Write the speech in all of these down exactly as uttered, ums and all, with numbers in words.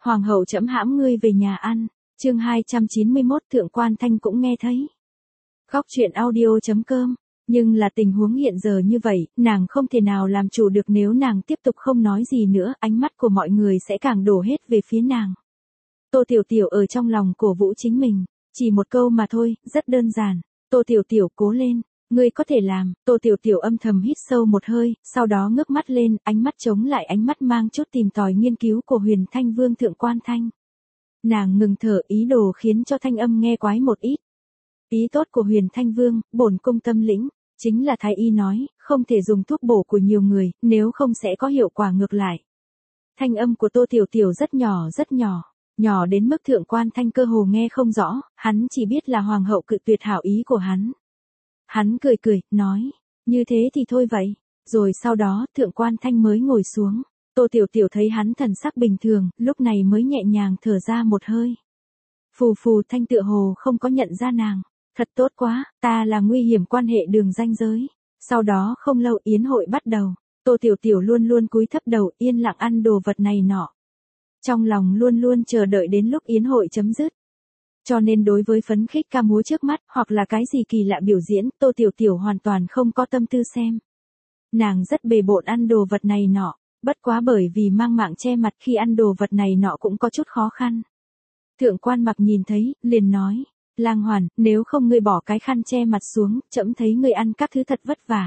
Hoàng hậu trẫm hãm ngươi về nhà ăn. Chương hai trăm chín mươi mốt Thượng Quan Thanh cũng nghe thấy. Góc truyện audio chấm com. Nhưng là tình huống hiện giờ như vậy, nàng không thể nào làm chủ được, nếu nàng tiếp tục không nói gì nữa, ánh mắt của mọi người sẽ càng đổ hết về phía nàng. Tô Tiểu Tiểu ở trong lòng cổ vũ chính mình, chỉ một câu mà thôi, rất đơn giản. Tô Tiểu Tiểu cố lên, ngươi có thể làm. Tô Tiểu Tiểu âm thầm hít sâu một hơi, sau đó ngước mắt lên, ánh mắt chống lại ánh mắt mang chút tìm tòi nghiên cứu của Huyền Thanh Vương Thượng Quan Thanh. Nàng ngừng thở, ý đồ khiến cho thanh âm nghe quái một ít. Ý tốt của Huyền Thanh Vương, bổn cung tâm lĩnh, chính là thái y nói, không thể dùng thuốc bổ của nhiều người, nếu không sẽ có hiệu quả ngược lại. Thanh âm của Tô Tiểu Tiểu rất nhỏ rất nhỏ, nhỏ đến mức Thượng Quan Thanh cơ hồ nghe không rõ, hắn chỉ biết là hoàng hậu cự tuyệt hảo ý của hắn. Hắn cười cười, nói, như thế thì thôi vậy. Rồi sau đó, Thượng Quan Thanh mới ngồi xuống. Tô Tiểu Tiểu thấy hắn thần sắc bình thường, lúc này mới nhẹ nhàng thở ra một hơi. Phù phù Thanh tựa hồ không có nhận ra nàng. Thật tốt quá, ta là nguy hiểm quan hệ đường ranh giới. Sau đó không lâu yến hội bắt đầu. Tô Tiểu Tiểu luôn luôn cúi thấp đầu, yên lặng ăn đồ vật này nọ. Trong lòng luôn luôn chờ đợi đến lúc yến hội chấm dứt. Cho nên đối với phấn khích ca múa trước mắt, hoặc là cái gì kỳ lạ biểu diễn, Tô Tiểu Tiểu hoàn toàn không có tâm tư xem. Nàng rất bề bộn ăn đồ vật này nọ, bất quá bởi vì mang mạng che mặt khi ăn đồ vật này nọ cũng có chút khó khăn. Thượng Quan Mặc nhìn thấy, liền nói, Lang Hoàn, nếu không ngươi bỏ cái khăn che mặt xuống, trẫm thấy ngươi ăn các thứ thật vất vả.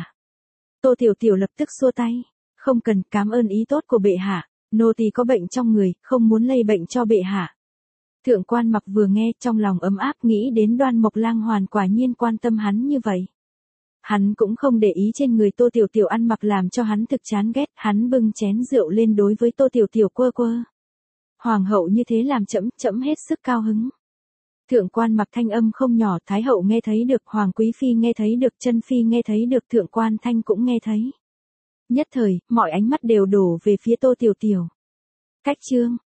Tô Tiểu Tiểu lập tức xua tay, không cần, cảm ơn ý tốt của bệ hạ, nô tỳ có bệnh trong người, không muốn lây bệnh cho bệ hạ. Thượng Quan Mặc vừa nghe, trong lòng ấm áp, nghĩ đến Đoan Mộc Lang Hoàn quả nhiên quan tâm hắn như vậy. Hắn cũng không để ý trên người Tô Tiểu Tiểu ăn mặc làm cho hắn thực chán ghét, hắn bưng chén rượu lên đối với Tô Tiểu Tiểu quơ quơ. Hoàng hậu như thế làm trẫm, trẫm hết sức cao hứng. Thượng Quan Mặc thanh âm không nhỏ, Thái hậu nghe thấy được, Hoàng quý phi nghe thấy được, Chân phi nghe thấy được, Thượng Quan Thanh cũng nghe thấy. Nhất thời, mọi ánh mắt đều đổ về phía Tô Tiểu Tiểu. Cách chương